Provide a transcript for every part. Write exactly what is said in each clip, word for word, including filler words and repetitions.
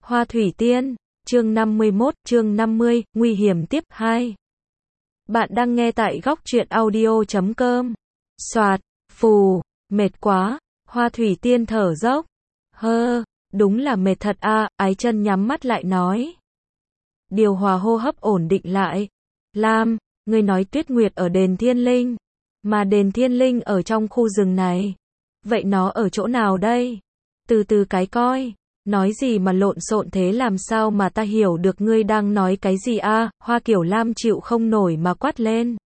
Hoa Thủy Tiên, chương năm mươi mốt, chương năm mươi, nguy hiểm tiếp hai. Bạn đang nghe tại góc truyện audio chấm com. Soạt, phù, mệt quá, Hoa Thủy Tiên thở dốc. Hơ, đúng là mệt thật a, Ái Chân nhắm mắt lại nói. Điều hòa hô hấp ổn định lại. Lam, ngươi nói Tuyết Nguyệt ở đền Thiên Linh, mà đền Thiên Linh ở trong khu rừng này. Vậy nó ở chỗ nào đây? Từ từ cái coi. Nói gì mà lộn xộn thế, làm sao mà ta hiểu được ngươi đang nói cái gì a? Hoa Kiểu Lam chịu không nổi mà quát lên.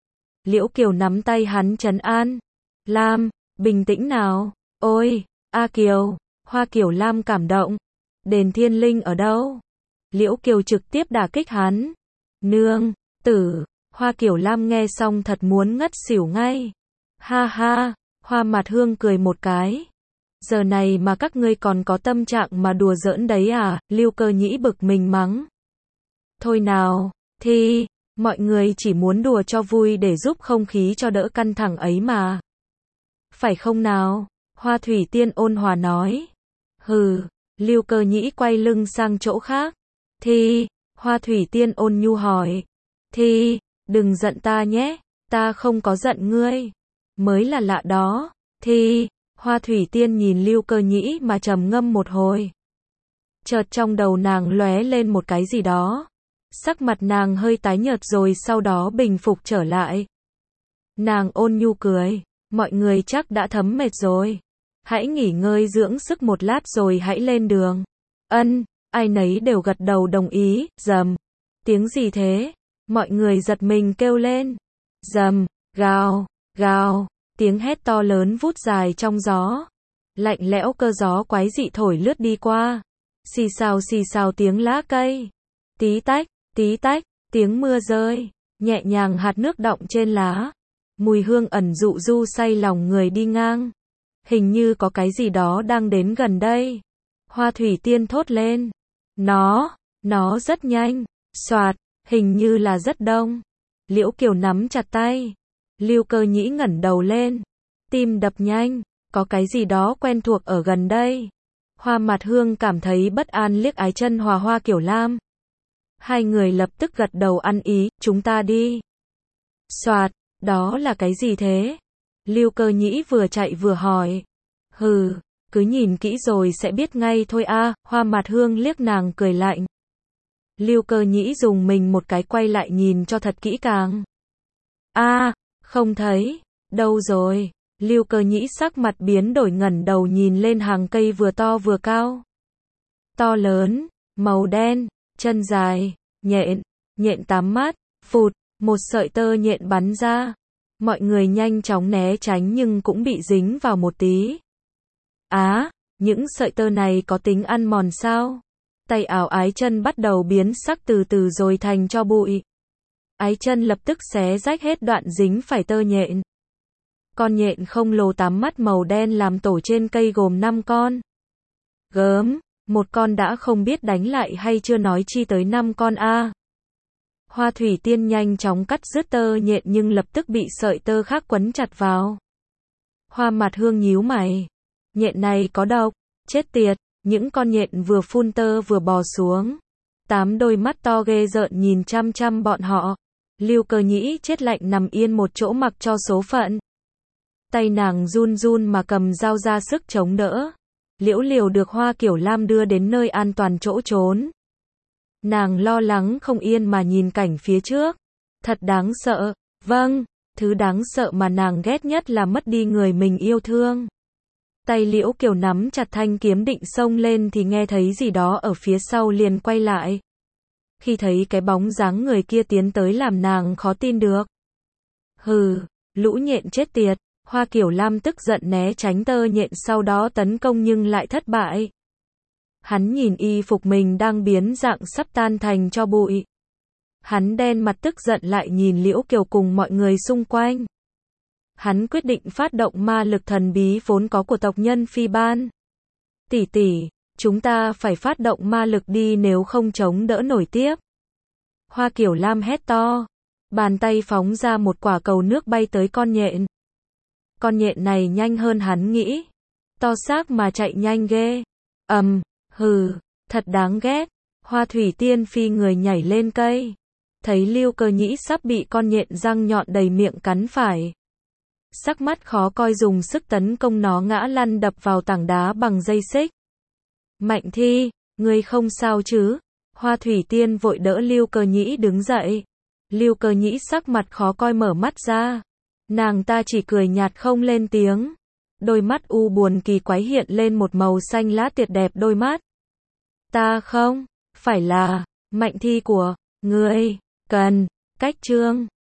Liễu Kiều nắm tay hắn trấn an. Lam, bình tĩnh nào. Ôi, A Kiều. Hoa Kiểu Lam cảm động. Đền Thiên Linh ở đâu? Liễu Kiều trực tiếp đả kích hắn. Nương, tử. Hoa Kiểu Lam nghe xong thật muốn ngất xỉu ngay. Ha ha, Hoa Mạt Hương cười một cái. Giờ này mà các ngươi còn có tâm trạng mà đùa giỡn đấy à? Lưu Cơ Nhĩ bực mình mắng. Thôi nào, thì, mọi người chỉ muốn đùa cho vui để giúp không khí cho đỡ căng thẳng ấy mà. Phải không nào? Hoa Thủy Tiên ôn hòa nói. Hừ, Lưu Cơ Nhĩ quay lưng sang chỗ khác. Thì, Hoa Thủy Tiên ôn nhu hỏi. Thì, đừng giận ta nhé, ta không có giận ngươi. Mới là lạ đó. Thì, Hoa Thủy Tiên nhìn Lưu Cơ Nhĩ mà trầm ngâm một hồi. Chợt trong đầu nàng lóe lên một cái gì đó. Sắc mặt nàng hơi tái nhợt rồi sau đó bình phục trở lại. Nàng ôn nhu cười. Mọi người chắc đã thấm mệt rồi. Hãy nghỉ ngơi dưỡng sức một lát rồi hãy lên đường. Ân, ai nấy đều gật đầu đồng ý. Rầm. Tiếng gì thế? Mọi người giật mình kêu lên. Rầm, gào, gào. Tiếng hét to lớn vút dài trong gió. Lạnh lẽo cơ gió quái dị thổi lướt đi qua. Xì xào xì xào tiếng lá cây. Tí tách, tí tách, tiếng mưa rơi. Nhẹ nhàng hạt nước đọng trên lá. Mùi hương ẩn dụ du say lòng người đi ngang. Hình như có cái gì đó đang đến gần đây. Hoa Thủy Tiên thốt lên. Nó, nó rất nhanh. Soạt, hình như là rất đông. Liễu Kiều nắm chặt tay. Lưu Cơ Nhĩ ngẩng đầu lên. Tim đập nhanh. Có cái gì đó quen thuộc ở gần đây. Hoa Mạt Hương cảm thấy bất an liếc Ái Chân hòa Hoa Kiểu Lam. Hai người lập tức gật đầu ăn ý. Chúng ta đi. Soạt, đó là cái gì thế? Lưu Cơ Nhĩ vừa chạy vừa hỏi. Hừ, cứ nhìn kỹ rồi sẽ biết ngay thôi a. Hoa Mạt Hương liếc nàng cười lạnh. Lưu Cơ Nhĩ dùng mình một cái quay lại nhìn cho thật kỹ càng. A, không thấy. Đâu rồi? Lưu Cơ Nhĩ sắc mặt biến đổi ngẩng đầu nhìn lên hàng cây vừa to vừa cao. To lớn, màu đen, chân dài, nhện, nhện tám mắt, phụt, một sợi tơ nhện bắn ra. Mọi người nhanh chóng né tránh nhưng cũng bị dính vào một tí. Á, những sợi tơ này có tính ăn mòn sao? Tay áo Ái Chân bắt đầu biến sắc từ từ rồi thành tro bụi. Ái Chân lập tức xé rách hết đoạn dính phải tơ nhện. Con nhện khổng lồ tám mắt màu đen làm tổ trên cây gồm năm con. Gớm, một con đã không biết đánh lại hay chưa nói chi tới năm con a. Hoa Thủy Tiên nhanh chóng cắt đứt tơ nhện nhưng lập tức bị sợi tơ khác quấn chặt vào. Hoa Mạt Hương nhíu mày. Nhện này có độc, chết tiệt, những con nhện vừa phun tơ vừa bò xuống. Tám đôi mắt to ghê rợn nhìn chăm chăm bọn họ. Lưu Cơ Nhĩ chết lạnh nằm yên một chỗ mặc cho số phận. Tay nàng run run mà cầm dao ra sức chống đỡ. Liễu Liều được Hoa Kiểu Lam đưa đến nơi an toàn chỗ trốn. Nàng lo lắng không yên mà nhìn cảnh phía trước. Thật đáng sợ. Vâng, thứ đáng sợ mà nàng ghét nhất là mất đi người mình yêu thương. Tay Liễu Kiều nắm chặt thanh kiếm định xông lên thì nghe thấy gì đó ở phía sau liền quay lại. Khi thấy cái bóng dáng người kia tiến tới làm nàng khó tin được. Hừ, lũ nhện chết tiệt. Hoa Kiểu Lam tức giận né tránh tơ nhện sau đó tấn công nhưng lại thất bại. Hắn nhìn y phục mình đang biến dạng sắp tan thành tro bụi. Hắn đen mặt tức giận lại nhìn Liễu Kiều cùng mọi người xung quanh. Hắn quyết định phát động ma lực thần bí vốn có của tộc nhân Phi Ban. Tỷ tỷ, chúng ta phải phát động ma lực đi nếu không chống đỡ nổi tiếp. Hoa Kiểu Lam hét to. Bàn tay phóng ra một quả cầu nước bay tới con nhện. Con nhện này nhanh hơn hắn nghĩ. To xác mà chạy nhanh ghê. Ầm, um, hừ, Thật đáng ghét. Hoa thủy tiên phi người nhảy lên cây. Thấy Lưu Cơ Nhĩ sắp bị con nhện răng nhọn đầy miệng cắn phải. Sắc mắt khó coi dùng sức tấn công nó ngã lăn đập vào tảng đá bằng dây xích. Mạnh Thi, ngươi không sao chứ? Hoa thủy tiên vội đỡ Lưu Cơ Nhĩ đứng dậy. Lưu Cơ Nhĩ sắc mặt khó coi mở mắt ra. Nàng ta chỉ cười nhạt không lên tiếng. Đôi mắt u buồn kỳ quái hiện lên một màu xanh lá tuyệt đẹp đôi mắt. Ta không, phải là, Mạnh Thi của, ngươi, cần, cách trương.